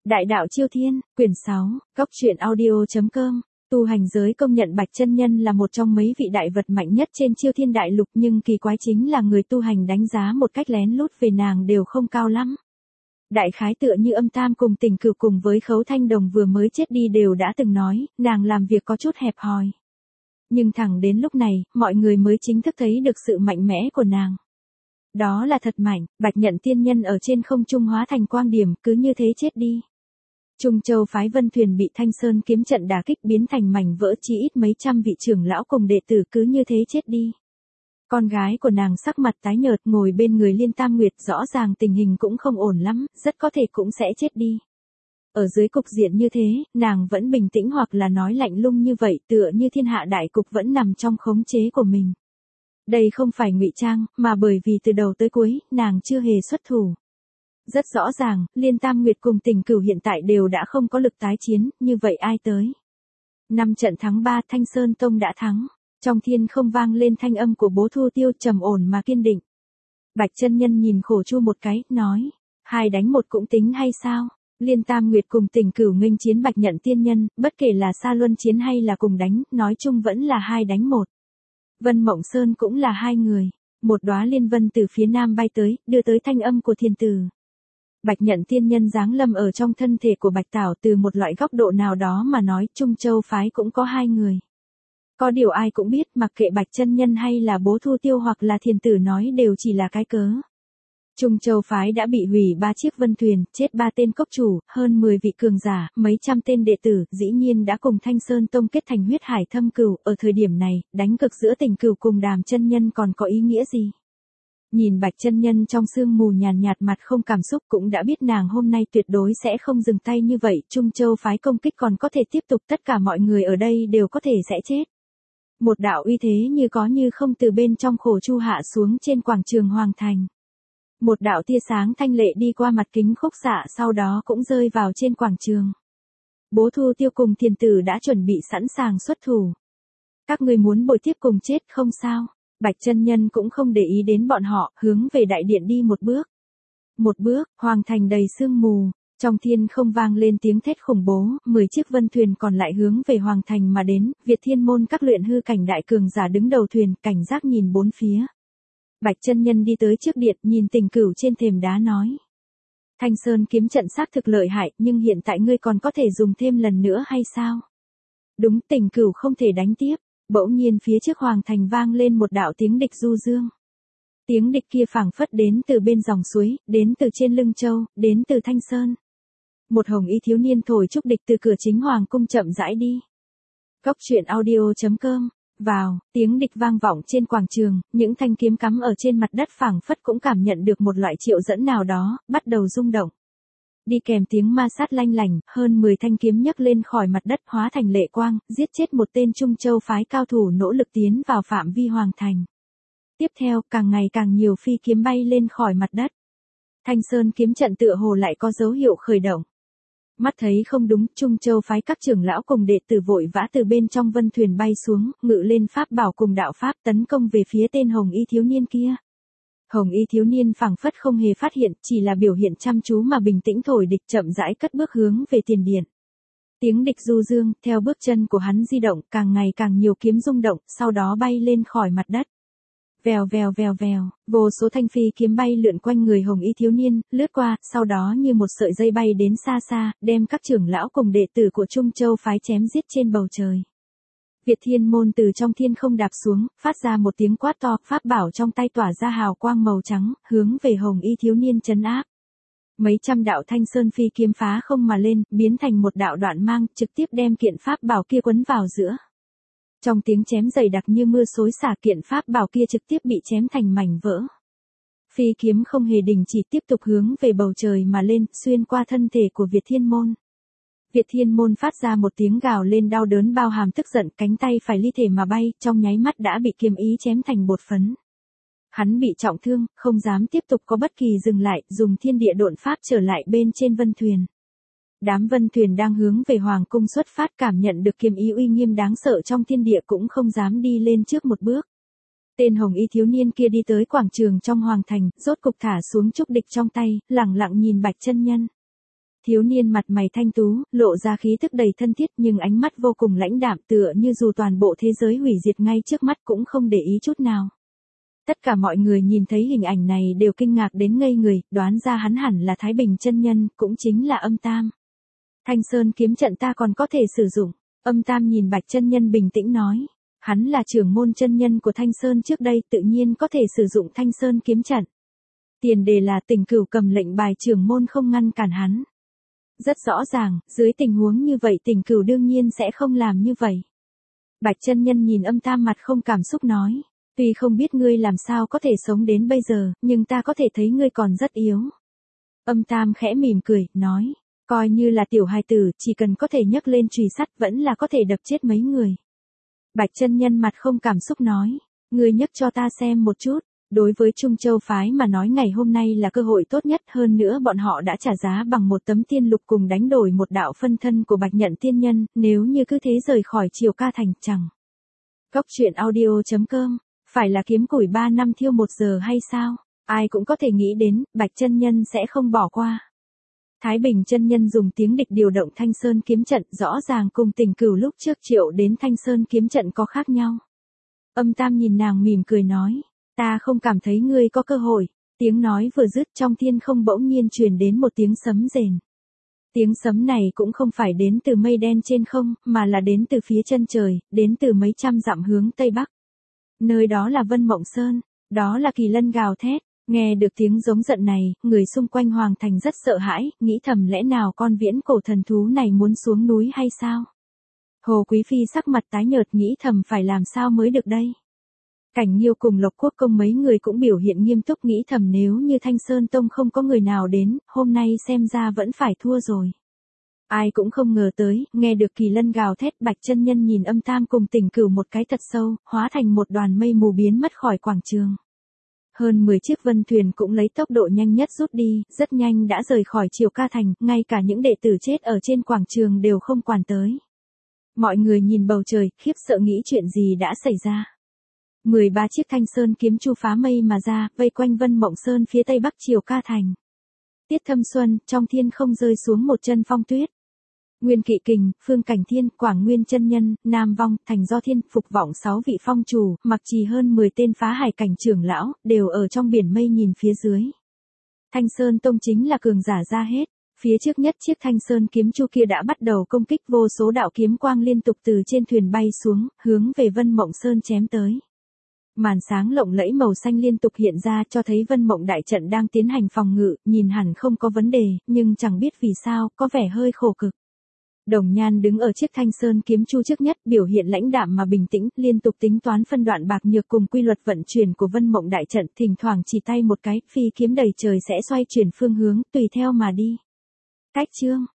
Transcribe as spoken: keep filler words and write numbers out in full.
Đại đạo Chiêu Thiên, quyển sáu, góc truyện audio chấm com. Tu hành giới công nhận Bạch Chân Nhân là một trong mấy vị đại vật mạnh nhất trên Chiêu Thiên đại lục, nhưng kỳ quái chính là người tu hành đánh giá một cách lén lút về nàng đều không cao lắm. Đại khái tựa như Âm Tam cùng Tình Cửu cùng với Khấu Thanh Đồng vừa mới chết đi đều đã từng nói, nàng làm việc có chút hẹp hòi. Nhưng thẳng đến lúc này, mọi người mới chính thức thấy được sự mạnh mẽ của nàng. Đó là thật mạnh, Bạch Nhận Tiên Nhân ở trên không trung hóa thành quang điểm, cứ như thế chết đi. Trung Châu phái Vân Thuyền bị Thanh Sơn kiếm trận đả kích biến thành mảnh vỡ, chỉ ít mấy trăm vị trưởng lão cùng đệ tử cứ như thế chết đi. Con gái của nàng sắc mặt tái nhợt ngồi bên người Liên Tam Nguyệt, rõ ràng tình hình cũng không ổn lắm, rất có thể cũng sẽ chết đi. Ở dưới cục diện như thế, nàng vẫn bình tĩnh hoặc là nói lạnh lùng như vậy, tựa như thiên hạ đại cục vẫn nằm trong khống chế của mình. Đây không phải ngụy trang, mà bởi vì từ đầu tới cuối, nàng chưa hề xuất thủ. Rất rõ ràng, Liên Tam Nguyệt cùng Tình Cửu hiện tại đều đã không có lực tái chiến, như vậy ai tới? Năm trận thắng ba, Thanh Sơn Tông đã thắng. Trong thiên không vang lên thanh âm của Bố Thu Tiêu, trầm ổn mà kiên định. Bạch Chân Nhân nhìn Khổ Chu một cái, nói, hai đánh một cũng tính hay sao? Liên Tam Nguyệt cùng Tình Cửu nghênh chiến Bạch Nhận Tiên Nhân, bất kể là xa luân chiến hay là cùng đánh, nói chung vẫn là hai đánh một. Vân Mộng Sơn cũng là hai người. Một đóa liên vân từ phía nam bay tới, đưa tới thanh âm của thiên tử. Bạch Nhận Tiên Nhân giáng lâm ở trong thân thể của Bạch Tảo, từ một loại góc độ nào đó mà nói, Trung Châu phái cũng có hai người. Có điều ai cũng biết, mặc kệ Bạch Chân Nhân hay là Bố Thu Tiêu hoặc là thiên tử nói đều chỉ là cái cớ. Trung Châu phái đã bị hủy ba chiếc vân thuyền, chết ba tên cốc chủ, hơn mười vị cường giả, mấy trăm tên đệ tử, dĩ nhiên đã cùng Thanh Sơn Tông kết thành huyết hải thâm cừu. Ở thời điểm này, đánh cực giữa Tình Cửu cùng Đàm Chân Nhân còn có ý nghĩa gì? Nhìn Bạch Chân Nhân trong sương mù nhàn nhạt, mặt không cảm xúc, cũng đã biết nàng hôm nay tuyệt đối sẽ không dừng tay như vậy. Trung Châu phái công kích còn có thể tiếp tục, tất cả mọi người ở đây đều có thể sẽ chết. Một đạo uy thế như có như không từ bên trong Khổ Chu hạ xuống trên quảng trường Hoàng Thành. Một đạo tia sáng thanh lệ đi qua mặt kính khúc xạ, sau đó cũng rơi vào trên quảng trường. Bố Thu Tiêu cùng thiên tử đã chuẩn bị sẵn sàng xuất thủ. Các người muốn bồi tiếp cùng chết không sao? Bạch Chân Nhân cũng không để ý đến bọn họ, hướng về đại điện đi một bước. Một bước, Hoàng Thành đầy sương mù. Trong thiên không vang lên tiếng thét khủng bố, mười chiếc vân thuyền còn lại hướng về Hoàng Thành mà đến, Việt Thiên môn các luyện hư cảnh đại cường giả đứng đầu thuyền, cảnh giác nhìn bốn phía. Bạch Chân Nhân đi tới trước điện, nhìn Tình Cửu trên thềm đá nói. Thanh Sơn kiếm trận xác thực lợi hại, nhưng hiện tại ngươi còn có thể dùng thêm lần nữa hay sao? Đúng, Tình Cửu không thể đánh tiếp. Bỗng nhiên phía trước Hoàng Thành vang lên một đạo tiếng địch du dương. Tiếng địch kia phảng phất đến từ bên dòng suối, đến từ trên lưng châu, đến từ Thanh Sơn. Một hồng y thiếu niên thổi trúc địch từ cửa chính hoàng cung chậm rãi đi. Góc truyện audio chấm com. Vào, tiếng địch vang vọng trên quảng trường, những thanh kiếm cắm ở trên mặt đất phảng phất cũng cảm nhận được một loại triệu dẫn nào đó, bắt đầu rung động. Đi kèm tiếng ma sát lanh lảnh, hơn mười thanh kiếm nhấc lên khỏi mặt đất hóa thành lệ quang, giết chết một tên Trung Châu phái cao thủ nỗ lực tiến vào phạm vi Hoàng Thành. Tiếp theo, càng ngày càng nhiều phi kiếm bay lên khỏi mặt đất. Thanh Sơn kiếm trận tựa hồ lại có dấu hiệu khởi động. Mắt thấy không đúng, Trung Châu phái các trưởng lão cùng đệ tử vội vã từ bên trong vân thuyền bay xuống, ngự lên pháp bảo cùng đạo pháp tấn công về phía tên hồng y thiếu niên kia. Hồng y thiếu niên phảng phất không hề phát hiện, chỉ là biểu hiện chăm chú mà bình tĩnh thổi địch, chậm rãi cất bước hướng về tiền điện. Tiếng địch du dương, theo bước chân của hắn di động, càng ngày càng nhiều kiếm rung động, sau đó bay lên khỏi mặt đất. Vèo vèo vèo vèo, vô số thanh phi kiếm bay lượn quanh người hồng y thiếu niên, lướt qua, sau đó như một sợi dây bay đến xa xa, đem các trưởng lão cùng đệ tử của Trung Châu phái chém giết trên bầu trời. Việt Thiên môn từ trong thiên không đạp xuống, phát ra một tiếng quát to, pháp bảo trong tay tỏa ra hào quang màu trắng, hướng về hồng y thiếu niên trấn áp. Mấy trăm đạo thanh sơn phi kiếm phá không mà lên, biến thành một đạo đoạn mang, trực tiếp đem kiện pháp bảo kia quấn vào giữa. Trong tiếng chém dày đặc như mưa xối xả, kiện pháp bảo kia trực tiếp bị chém thành mảnh vỡ. Phi kiếm không hề đình chỉ, tiếp tục hướng về bầu trời mà lên, xuyên qua thân thể của Việt Thiên môn. Việt Thiên môn phát ra một tiếng gào lên đau đớn bao hàm tức giận, cánh tay phải ly thể mà bay, trong nháy mắt đã bị kiếm ý chém thành bột phấn. Hắn bị trọng thương, không dám tiếp tục có bất kỳ dừng lại, dùng thiên địa độn pháp trở lại bên trên vân thuyền. Đám vân thuyền đang hướng về hoàng cung xuất phát, cảm nhận được kiếm ý uy nghiêm đáng sợ trong thiên địa cũng không dám đi lên trước một bước. Tên hồng y thiếu niên kia đi tới quảng trường trong Hoàng Thành, rốt cục thả xuống trúc địch trong tay, lẳng lặng nhìn Bạch Chân Nhân. Thiếu niên mặt mày thanh tú, lộ ra khí tức đầy thân thiết nhưng ánh mắt vô cùng lãnh đạm tựa như dù toàn bộ thế giới hủy diệt ngay trước mắt cũng không để ý chút nào. Tất cả mọi người nhìn thấy hình ảnh này đều kinh ngạc đến ngây người, đoán ra hắn hẳn là Thái Bình chân nhân, cũng chính là Âm Tam. Thanh Sơn kiếm trận ta còn có thể sử dụng. Âm Tam nhìn Bạch chân nhân bình tĩnh nói. Hắn là trưởng môn chân nhân của Thanh Sơn trước đây, tự nhiên có thể sử dụng Thanh Sơn kiếm trận. Tiền đề là Tình Cửu cầm lệnh bài trưởng môn không ngăn cản hắn. Rất rõ ràng, dưới tình huống như vậy Tình Cửu đương nhiên sẽ không làm như vậy. Bạch chân nhân nhìn Âm Tam mặt không cảm xúc nói. Tuy không biết ngươi làm sao có thể sống đến bây giờ, nhưng ta có thể thấy ngươi còn rất yếu. Âm Tam khẽ mỉm cười, nói. Coi như là tiểu hài tử, chỉ cần có thể nhấc lên chùy sắt vẫn là có thể đập chết mấy người. Bạch chân nhân mặt không cảm xúc nói. Ngươi nhấc cho ta xem một chút. Đối với Trung Châu phái mà nói ngày hôm nay là cơ hội tốt nhất, hơn nữa bọn họ đã trả giá bằng một tấm tiên lục cùng đánh đổi một đạo phân thân của Bạch Nhận tiên nhân, nếu như cứ thế rời khỏi Triều Ca thành chẳng. Cốc truyện audio chấm com, phải là kiếm củi ba năm thiêu một giờ hay sao? Ai cũng có thể nghĩ đến, Bạch chân nhân sẽ không bỏ qua. Thái Bình chân nhân dùng tiếng địch điều động Thanh Sơn kiếm trận, rõ ràng cùng Tình Cửu lúc trước triệu đến Thanh Sơn kiếm trận có khác nhau. Âm Tam nhìn nàng mỉm cười nói. Ta không cảm thấy ngươi có cơ hội. Tiếng nói vừa dứt trong thiên không bỗng nhiên truyền đến một tiếng sấm rền. Tiếng sấm này cũng không phải đến từ mây đen trên không, mà là đến từ phía chân trời, đến từ mấy trăm dặm hướng tây bắc. Nơi đó là Vân Mộng Sơn, đó là Kỳ Lân gào thét. Nghe được tiếng giống giận này, người xung quanh hoàng thành rất sợ hãi, nghĩ thầm lẽ nào con viễn cổ thần thú này muốn xuống núi hay sao? Hồ Quý Phi sắc mặt tái nhợt nghĩ thầm phải làm sao mới được đây? Cảnh Nghiêu cùng Lộc Quốc công mấy người cũng biểu hiện nghiêm túc nghĩ thầm nếu như Thanh Sơn Tông không có người nào đến, hôm nay xem ra vẫn phải thua rồi. Ai cũng không ngờ tới, nghe được Kỳ Lân gào thét Bạch chân nhân nhìn Âm Tam cùng Tình Cửu một cái thật sâu, hóa thành một đoàn mây mù biến mất khỏi quảng trường. Hơn mười chiếc vân thuyền cũng lấy tốc độ nhanh nhất rút đi, rất nhanh đã rời khỏi Triều Ca thành, ngay cả những đệ tử chết ở trên quảng trường đều không quản tới. Mọi người nhìn bầu trời, khiếp sợ nghĩ chuyện gì đã xảy ra. mười ba chiếc Thanh Sơn kiếm chu phá mây mà ra, vây quanh Vân Mộng Sơn phía tây bắc Triều Ca thành. Tiết thâm xuân, trong thiên không rơi xuống một chân phong tuyết. Nguyên Kỵ Kình, Phương Cảnh Thiên, Quảng Nguyên chân nhân, Nam Vong, Thành Do Thiên, Phục Vọng sáu vị phong chủ, Mặc Trì hơn mười tên phá hải cảnh trưởng lão, đều ở trong biển mây nhìn phía dưới. Thanh Sơn Tông chính là cường giả ra hết. Phía trước nhất chiếc Thanh Sơn kiếm chu kia đã bắt đầu công kích, vô số đạo kiếm quang liên tục từ trên thuyền bay xuống, hướng về Vân Mộng Sơn chém tới. Màn sáng lộng lẫy màu xanh liên tục hiện ra cho thấy Vân Mộng đại trận đang tiến hành phòng ngự, nhìn hẳn không có vấn đề, nhưng chẳng biết vì sao, có vẻ hơi khổ cực. Đồng Nhan đứng ở chiếc Thanh Sơn kiếm chu trước nhất, biểu hiện lãnh đạm mà bình tĩnh, liên tục tính toán phân đoạn bạc nhược cùng quy luật vận chuyển của Vân Mộng đại trận, thỉnh thoảng chỉ tay một cái, phi kiếm đầy trời sẽ xoay chuyển phương hướng, tùy theo mà đi. Cách chương